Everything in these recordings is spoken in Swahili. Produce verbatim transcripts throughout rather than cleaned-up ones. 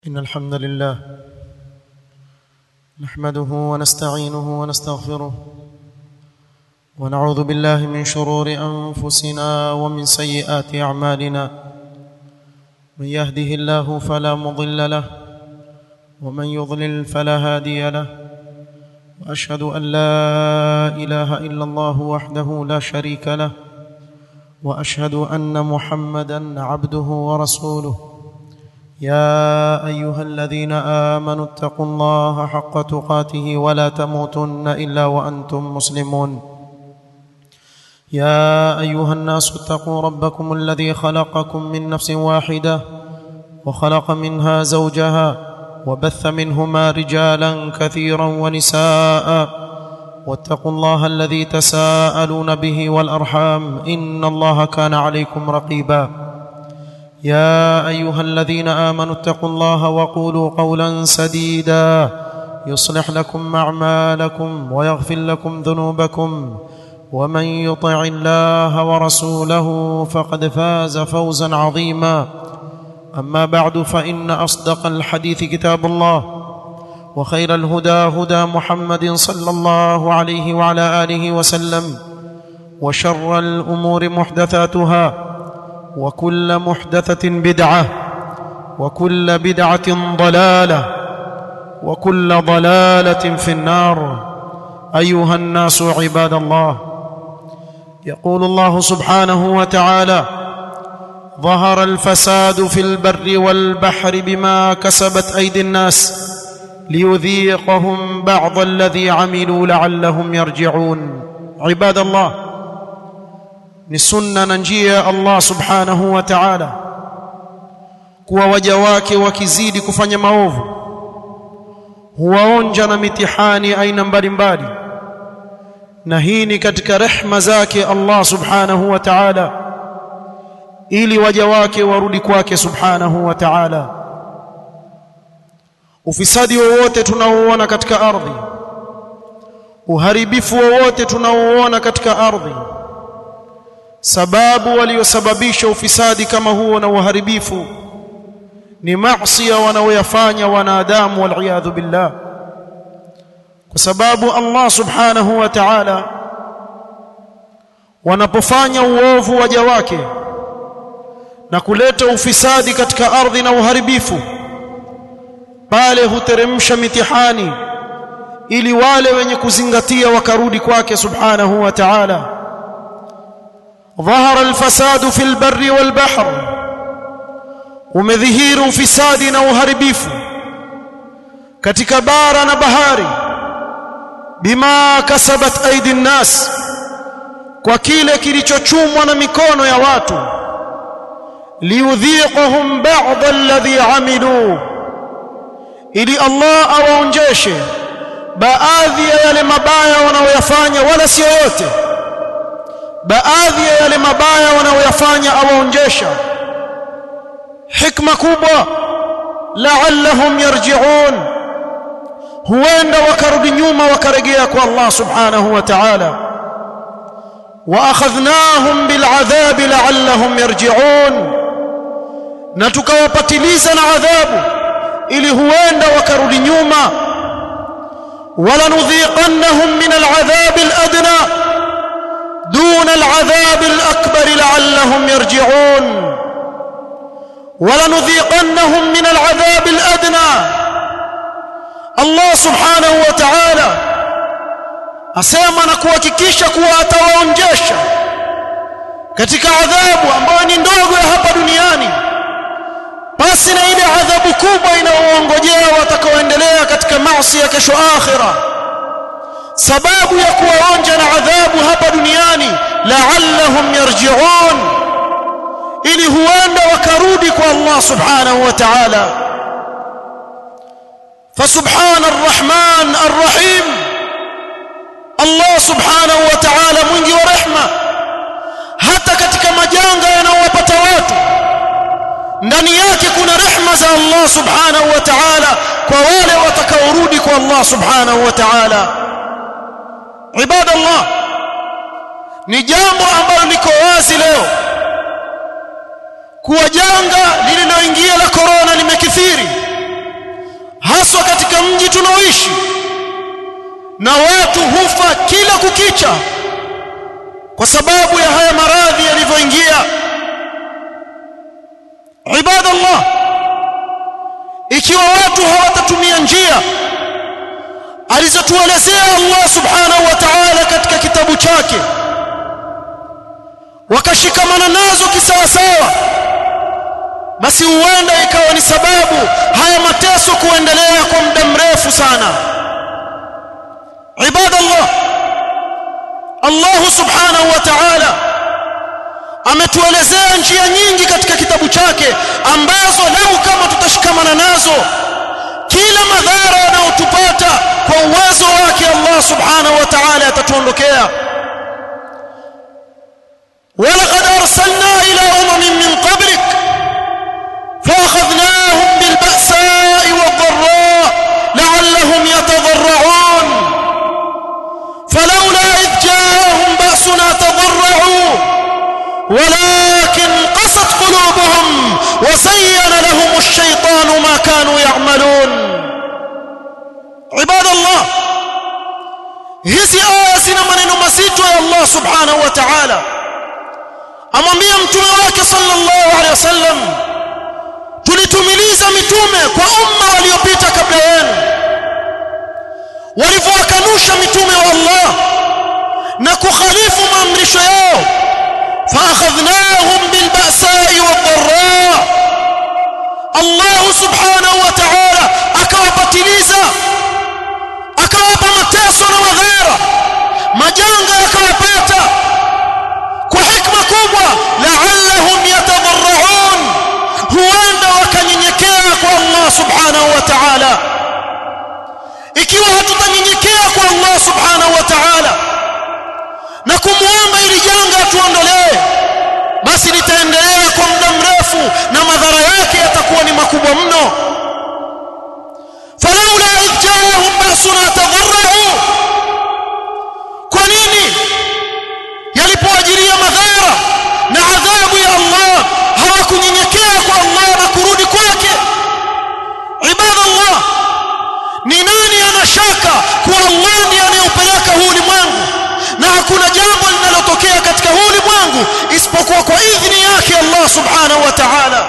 إن الحمد لله نحمده ونستعينه ونستغفره ونعوذ بالله من شرور أنفسنا ومن سيئات أعمالنا. من يهده الله فلا مضل له ومن يضلل فلا هادي له، وأشهد أن لا إله إلا الله وحده لا شريك له، وأشهد أن محمدًا عبده ورسوله. يا أيها الذين آمنوا اتقوا الله حق تقاته ولا تموتن إلا وأنتم مسلمون. يا أيها الناس اتقوا ربكم الذي خلقكم من نفس واحدة وخلق منها زوجها وبث منهما رجالا كثيرا ونساء، واتقوا الله الذي تساءلون به والأرحام إن الله كان عليكم رقيبا. يا أيها الذين آمنوا اتقوا الله وقولوا قولا سديدا يصلح لكم أعمالكم ويغفر لكم ذنوبكم، ومن يطع الله ورسوله فقد فاز فوزا عظيما. أما بعد، فإن أصدق الحديث كتاب الله، وخير الهدى هدى محمد صلى الله عليه وعلى آله وسلم، وشر الأمور محدثاتها، وكل محدثة بدعة، وكل بدعة ضلالة، وكل ضلالة في النار. أيها الناس عباد الله، يقول الله سبحانه وتعالى: ظهر الفساد في البر والبحر بما كسبت أيدي الناس ليذيقهم بعض الذي عملوا لعلهم يرجعون. عباد الله، ni sunna na njia ya Allah subhanahu wa ta'ala kuwa waja wake wakizidi kufanya maovu huwaonja na mitihani aina mbalimbali, na hii ni katika rehema zake Allah subhanahu wa ta'ala ili waja wake warudi kwake subhanahu wa ta'ala. Ufisadi wowote tunaouona katika ardhi, uharibifu wowote tunaouona katika ardhi, sababu waliosababisha ufisadi kama huo na uharibifu ni maasi wanaoyafanya wanadamu, wal billah. Kwa sababu Allah subhanahu wa ta'ala wanapofanya uovu waja wake na kuleta ufisadi katika ardhi na uharibifu, pale huteremsha mitihani ili wale wenye kuzingatia wakarudi kwake subhanahu wa ta'ala. ظهر الفساد في البر والبحر، umedhihiru ufisadi na uharibifu katika bara na bahari, bima kasabat aidi nnas, kwa kile kilichochumwa na mikono ya watu, liyudhiqahum ba'd alladhi amilu, ili Allah awaonjeshe baadhi ya yale mabaya wanaoyafanya, wala sio yote, baadhi ya yale mabaya wanaoyafanya awaonjesha. Hikma kubwa, la'allahum yarji'un, huenda wakarudi nyuma wakarejea kwa Allah subhanahu wa ta'ala. Wa akhadhnahum bil'adhab la'allahum yarji'un, na tukawapatiliza na adhabu ili huenda wakarudi nyuma. Wala nudhiqannahum min al'adhab al'adna دون العذاب الأكبر لعلهم يرجعون. ولنذيقنهم من العذاب الأدنى. الله سبحانه وتعالى asema na kuhakikisha kuwa atawaonjesha katika adhabu ambayo ni ndogo ya hapa duniani, basi na ile adhabu kubwa inayoongojea watakaoendelea katika maasi ya kesho akhira. Sababu ya kuwaonja na adhabu hapa duniani, la'allahum yarji'un, ili huenda wakarudi kwa Allah subhanahu wa ta'ala. Fasubhana ar-Rahman ar-Rahim, Allah subhanahu wa ta'ala mwingi wa rehma, hata katika majanga yanayowapata watu ndani yake kuna rehma za Allah subhanahu wa ta'ala kwa wale watakaorudi kwa Allah subhanahu wa ta'ala. Ibadallah, ni jambo ambalo liko wazi leo kuwa janga lililoingia la corona limekithiri, tunaoishi na watu hufa kila kukicha kwa sababu ya haya maradhi yalivyoingia. Ibadallah, ikiwa watu hawatatumia njia alizotuelezea Allah subhanahu wa ta'ala katika kitabu chake, wakashikamana nazo kisawasawa, basi huenda ikawa ni sababu haya mateso kuendelea kwa muda mrefu sana. Ibadallah, Allah subhanahu wa ta'ala ametuelezea njia nyingi katika kitabu chake ambazo lau kama tutashikamana nazo, kila madhara yanayotupata kwa uwezo wake Allah subhanahu wa ta'ala yatatuondokea. ولقد أرسلنا إلى أمم من قبلك فأخذناهم بالبأساء والضراء لعلهم يتضرعون فلولا إذ جاءهم بأسنا تضرعوا ولكن قست قلوبهم وزين لهم الشيطان ما كانوا يعملون. عباد الله، hizi aya zina maneno mazito ya Allah subhanahu wa ta'ala. Amwambia mtume wake sallallahu alaihi wasallam, tulitumiliza mitume kwa umma waliopita kabla yenu, walivyowakanusha mitume wa Allah na kukhalifu maamrisho yao. فأخذناهم بالبأساء والضراء، الله سبحانه وتعالى akawapatiliza, akawapa mateso na madhara, majanga yakawapata kwa hikma kubwa. لعلهم يتضرعون، huenda wakanyenyekea kwa Allah subhanahu wa ta'ala. Ikiwa hatutanyenyekea kwa Allah subhanahu wa ta'ala na kumuomba ili janga tuondolee, basi litaendelea kwa muda mrefu na madhara yake yatakuwa ni makubwa mno. falaula idh jaahum ba'suna tadarra'u, kwa nini yalipoajiria madhara na adhabu ya Allah hawakunyenyekea kwa Allah na kurudi kwake? Ibadallah, ni nani anashaka kuwa Allah ndiye anayeupeleka huu ulimwengu na hakuna jambo linalotokea katika huu ulimwengu isipokuwa kwa idhini yake Allah subhanahu wa ta'ala?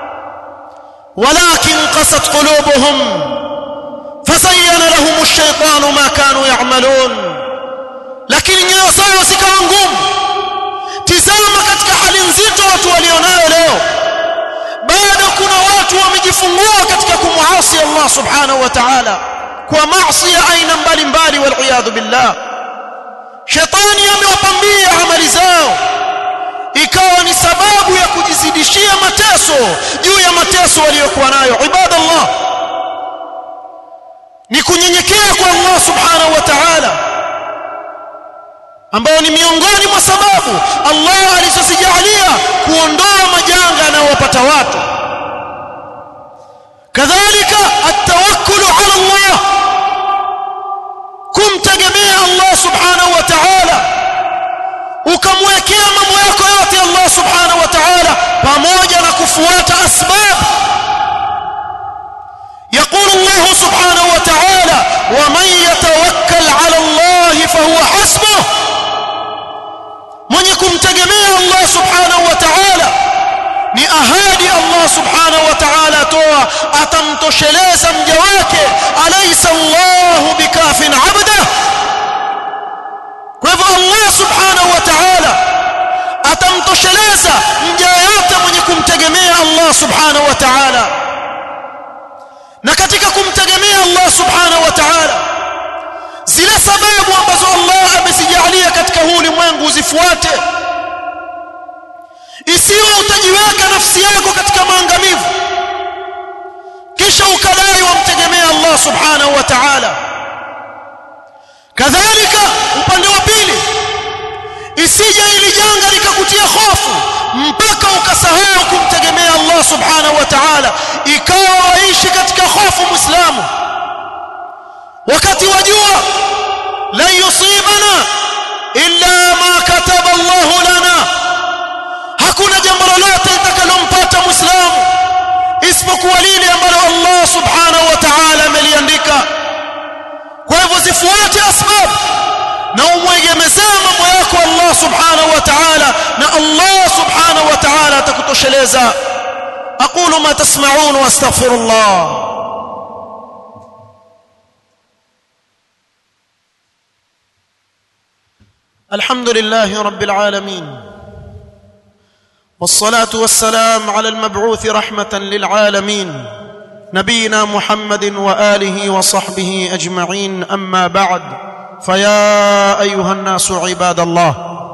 walakin qasat qulubuhum fazayyana lahum ash-shaytanu ma kanu ya'malun, lakini nyoyo zao zikawa ngumu. Tizama katika hali nzito watu walionayo leo, bado kuna watu wamejifungua katika kumuasi Allah subhanahu wa ta'ala kwa maasi ya aina mbalimbali, wal iyad billah. Shetani amewapambia amali zao, ikawa ni sababu ya kujizidishia mateso juu ya mateso waliokuwa nayo. Ibadallah, ni kunyenyekea kwa Allah subhanahu wa ta'ala ambao ni miongoni mwa sababu Allah alizozijalia kuondoa majanga yanayowapata watu. kadhalika at-tawakkul ala Allah, kumtegemea Allah subhanahu wa ta'ala, ukamwekea mambo yako yote Allah subhanahu wa ta'ala pamoja na kufuata asbab. يقول الله سبحانه وتعالى ومن يتوكل على الله فهو حسبه، من يكون تجميع الله سبحانه وتعالى ni ahadi Allah subhanahu wa ta'ala toa atamtosheleza mja wake. alaysa Allahu bikafin 'abda, kwa hivyo Allah subhanahu wa ta'ala atamtosheleza mja yote mwenye kumtegemea Allah subhanahu wa ta'ala. Na katika kumtegemea Allah subhanahu wa ta'ala, zile sababu ambazo Allah amezijalia katika huu ulimwengu uzifuate. Isiwe utajiweka nafsi yako katika maangamivu kisha ukadai wamtegemea Allah subhanahu wa ta'ala. Kadhalika upande wa pili, isije ili janga likakutia hofu mpaka ukasahau kumtegemea Allah subhanahu wa ta'ala, ikawa waishi katika hofu muislamu, wakati wajua la yusibana illa ma kataba Allah lana, hakuna jambo lolote litakalompata muislamu isipokuwa lile ambalo Allah subhanahu wa ta'ala ameliandika. Allah subhanahu wa ta'ala atakutosheleza. aqulu ma tasma'un wa astaghfirullah. الحمد لله رب العالمين والصلاة والسلام على المبعوث رحمة للعالمين نبينا محمد وآله وصحبه أجمعين. أما بعد، فيا أيها الناس عباد الله،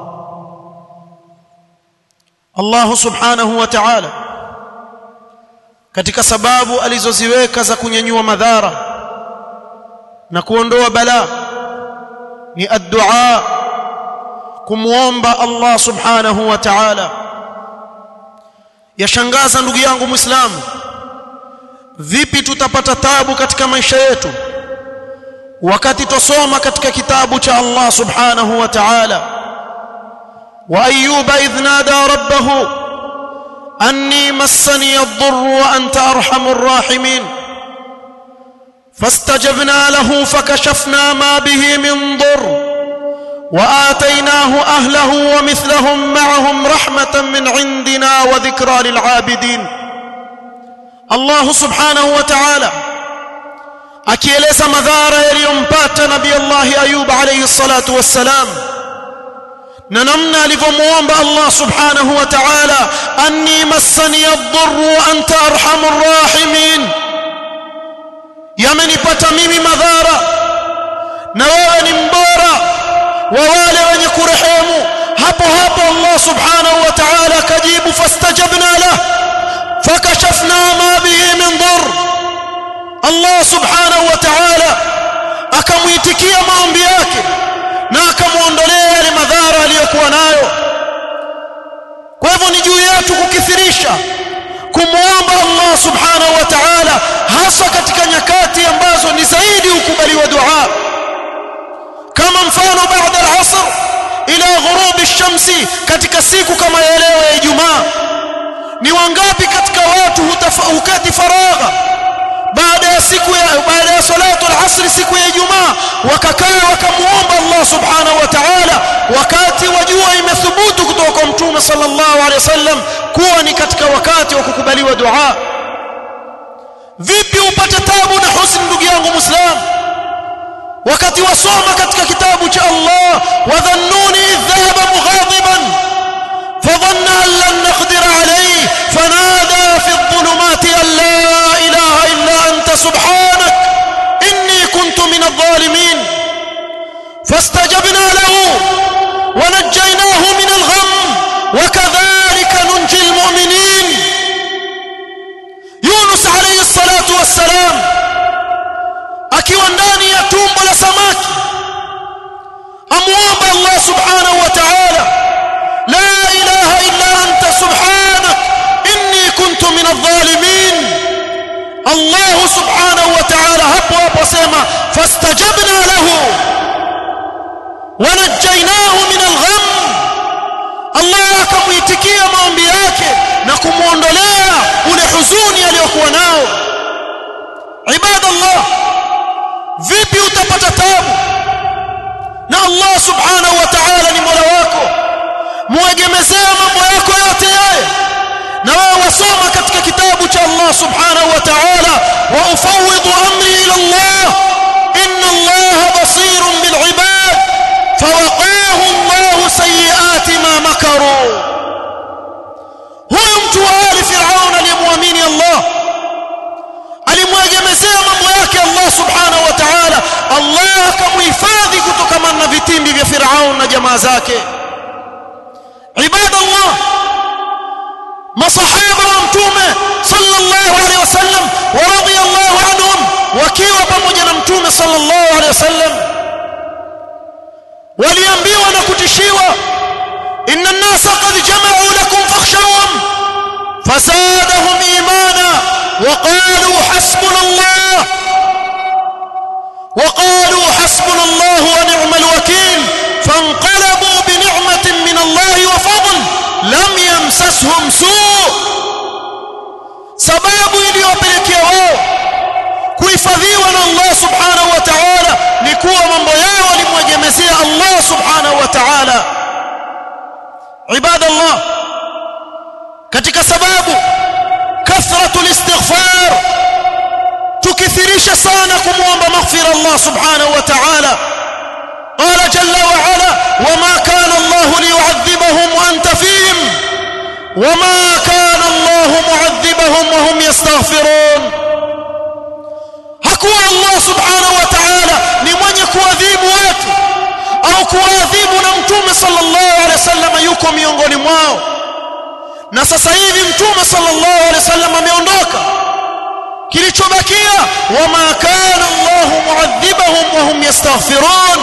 الله سبحانه وتعالى katika sababu alizoziweka za kunyanyua madhara na kuondoa balaa ni ad-du'a, kumuomba Allah subhanahu wa ta'ala. Yashangaza ndugu yangu Muislamu, vipi tutapata taabu katika maisha yetu wakati tusoma katika kitabu cha Allah subhanahu wa ta'ala, wa ayyuba idh nada rabbahu anni massani ad-durru wa anta arhamur rahimin fastajabna lahu fakashafna ma bihi min durr وآتيناه أهله ومثلهم معهم رحمة من عندنا وذكرى للعابدين. الله سبحانه وتعالى akieleza madhara yaliyompata nabii Allah Ayub alayhi salatu wassalam na namna alivyomuomba Allah subhanahu wa ta'ala, anni massani ad-durru wa anta arhamur rahimin, yamenipata mimi madhara na wewe ni mbora wa wale wenye kurehemu. Hapo hapo Allah subhanahu wa ta'ala kajibu, fastajabna lahu fakashafna ma bihi min dhurr. Allah subhanahu wa ta'ala akamuitikia maombi yake na akamuondolea yale madhara aliyokuwa nayo. Kwa hivyo ni juu yetu kukithirisha kumuomba Allah subhanahu wa ta'ala, hasa katika nyakati ambazo ni zaidi ukubaliwa dua, kama mfano baada al-asr ila ghurub ash-shamsi, katika siku kama ya leo ya Ijumaa. Ni wangapi katika watu hukati faragha baada ya siku ya baada ya salatu al-asr siku ya Ijumaa, wakakaa wakamuomba Allah subhanahu wa ta'ala, wakati wajua imethubutu kutoka kwa Mtume sallallahu alaihi wasallam kuwa ni katika wakati wa kukubaliwa dua. Vipi upate taabu na huzuni ndugu yangu Muislamu wakati wasoma katika kitabu cha Allah, wadhannuni dhahaba mughadiban fadhanna an lan naqdir alayhi fanada fi adh-dhulumati an la ilaha illa anta subhanak inni kuntu min adh-dhalimin fastajabna lahu wa najjaynahu min al-gham wa kadhalika nunji al-mu'minin. Yunus alayhi salatu wassalam akiwa ndani ya tumbo la samaki amuomba Allah subhanahu wa ta'ala, la ilaha illa anta subhanak inni kuntu min adh-dhalimin. Allah subhanahu wa ta'ala hapo hapo sema fastajabna lahu wa najjaynahu min al-gham. Allah akamuitikia maombi yake na kumuondolea ule huzuni aliyokuwa nao. Ibadallah, vipi utapata taabu na Allah subhanahu wa ta'ala ni Mola wako, muegemezea mambo yako yote yeye, na wewe wasoma katika kitabu cha Allah subhanahu wa ta'ala, wa ufawwidu amri ila Allah inna Allah basirun bil ibad fawaqahu Allah sayyiati ma makaru. Huyu mtu wa ali Firaun aliyemwamini Allah alimwegemezea mambo yake Allah subhanahu wa ta'ala, Allah akamuhifadhi kutokana na vitimbi vya Firaun na jamaa zake. Ibadallah, masahaba wa Mtume sallallahu alaihi wasallam wa radiyallahu anhum wakiwa pamoja na Mtume sallallahu alaihi wasallam waliambiwa na kutishiwa, inna an-nasa qad jama'u lakum fakhshawhum fazadahum imana وقالوا حسبنا الله وقالوا حسبنا الله ونعم الوكيل فانقلبوا بنعمة من الله وفضل لم يمسسهم سوء. sababu iliyopelekea wao kuhifadhiwa na Allah subhanahu wa ta'ala ni kuwa mambo yao walimwegemezea Allah subhanahu wa ta'ala. ibadallah, katika sababu kathratul istighfar, tukithirisha sana kumuomba maghfira Allah subhanahu wa ta'ala. qala jalla wa ala wama kana Allah liyu'adhibahum wa anta fihim wama kana Allah mu'adhibahum wa hum yastaghfirun. hakuwa Allah subhanahu wa ta'ala ni mwenye kuadhibu watu au kuadhibu na mtume sallallahu alaihi wasallam yuko miongoni mwao, na sasa hivi mtume sallallahu alaihi wasallam ameondoka. kilichobakia wama kana Allah mu'adhibahum wa hum yastaghfirun.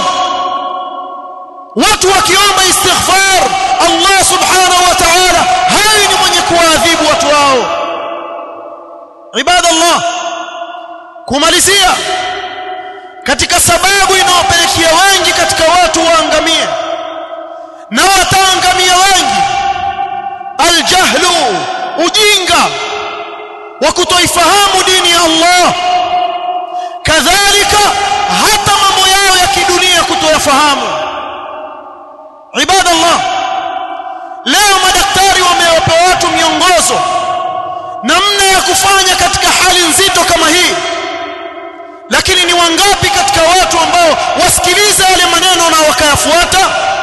watu wakiomba istighfar, Allah subhanahu wa ta'ala hai ni mwenye kuadhibu watu wao. ibadallah, kumalizia katika sababu inayopelekea wengi katika watu waangamie na wataangamia wengi, aljahlu, ujinga wa kutoifahamu dini ya Allah, kadhalika hata mambo yao ya kidunia kutoyafahamu. ibadallah, leo madaktari wamewapa watu miongozo namna ya kufanya katika hali nzito kama hii, lakini ni wangapi katika watu ambao wasikiliza yale maneno na wakayafuata?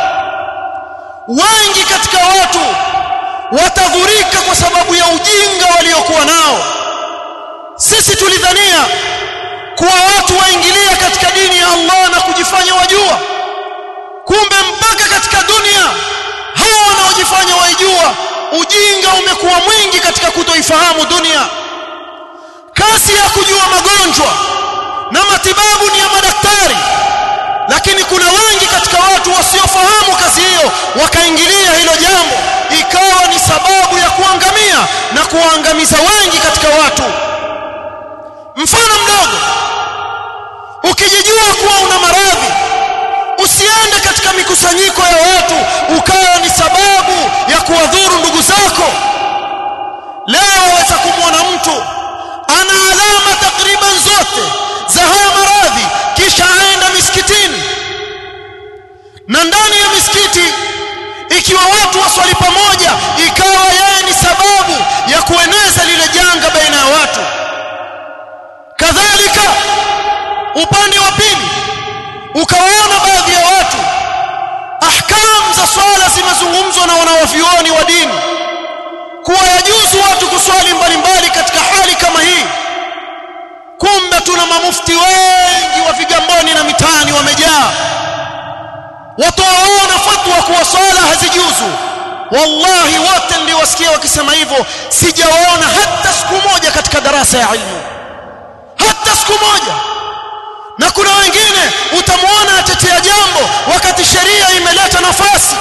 Wengi katika watu watadhurika kwa sababu ya ujinga waliokuwa nao. Sisi tulidhania kuwa watu waingilia katika dini ya Allah na kujifanya wajua, kumbe mpaka katika dunia hao wanaojifanya waijua, ujinga umekuwa mwingi katika kutoifahamu dunia. Kasi ya kujua magonjwa na matibabu ni ya madaktari, lakini kuna wengi katika watu wasiofahamu kazi hiyo, wakaingilia hilo jambo, ikawa ni sababu ya kuangamia na kuangamiza wengi katika watu. Mfano mdogo, ukijijua kuwa una maradhi, usiende katika mikusanyiko ya watu ukawa ni sababu ya kuwadhuru ndugu zako. Leo waweza kumwona mtu ana alama takriban zote za haya maradhi, kisha aenda misikitini, na ndani ya misikiti ikiwa watu waswali pamoja, ikawa yeye ni sababu ya kueneza lile janga baina ya watu. Kadhalika upande wa pili, ukawaona baadhi ya watu ahkam za swala zimezungumzwa na wanawavyuoni wa dini kuwa yajuzu watu kuswali mbalimbali katika hali kama hii. Kumbe tuna mamufti wengi wa vigamboni na mitaani wamejaa, watoaona fatwa kuwa swala hazijuzu. Wallahi wote ndio wasikia wakisema hivyo, sijawaona hata siku moja katika darasa ya ilmu, hata siku moja. Na kuna wengine utamuona atetea jambo wakati sheria imeleta nafasi,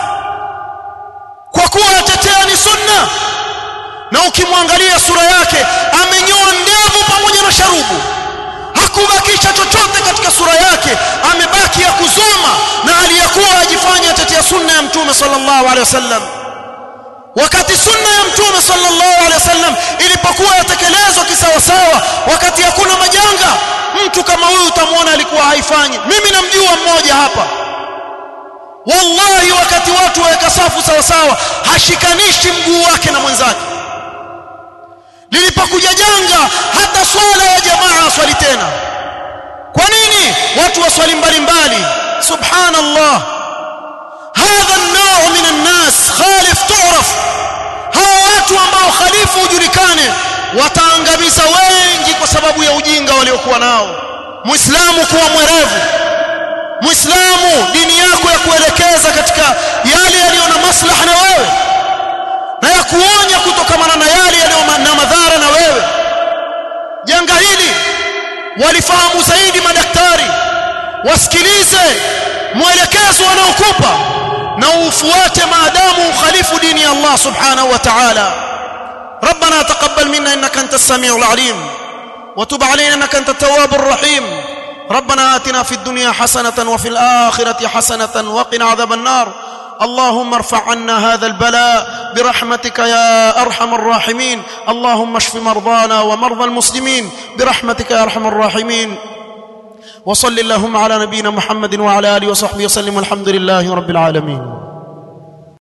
kwa kuwa atetea ni sunna, na ukimwangalia sura yake amenyoa ndevu pamoja na sharubu, hakubakisha chochote katika sura yake, amebaki ya kuzoma, na aliyakuwa ajifanya atetea sunna ya mtume sallallahu alaihi wasallam, wakati sunna ya mtume sallallahu alaihi wasallam ilipokuwa yatekelezwa kisawasawa, wakati hakuna majanga. Mtu kama huyu utamuona alikuwa haifanyi. Mimi namjua mmoja hapa, wallahi wakati watu waweka safu sawa sawa, hashikanishi mguu wake na mwenzake. Lilipokuja janga, hata swala ya jamaa swali tena. Kwa nini watu waswali mbalimbali? Subhanallah, hadha an-naw' min an-nas khalif tu'raf. Hawa watu ambao khalifu ujulikane, wataangamiza wengi kwa sababu ya ujinga waliokuwa nao. Muislamu kuwa mwerevu, Muislamu dini yako ya kuelekeza katika yale yaliyo na maslaha na wewe, na ya kuonya kutokamana na yale yaliyo na madhara na wewe. Janga hili walifahamu zaidi madaktari, wasikilize mwelekezo wanaokupa na ufuate maadamu ukhalifu dini ya Allah subhanahu wa ta'ala. ربنا تقبل منا إنك أنت السميع العليم وتب علينا إنك أنت التواب الرحيم. ربنا آتنا في الدنيا حسنة وفي الآخرة حسنة وقنا عذاب النار. اللهم ارفع عنا هذا البلاء برحمتك يا أرحم الراحمين. اللهم اشف مرضانا ومرضى المسلمين برحمتك يا أرحم الراحمين. وصل اللهم على نبينا محمد وعلى آله وصحبه وسلم والحمد لله رب العالمين.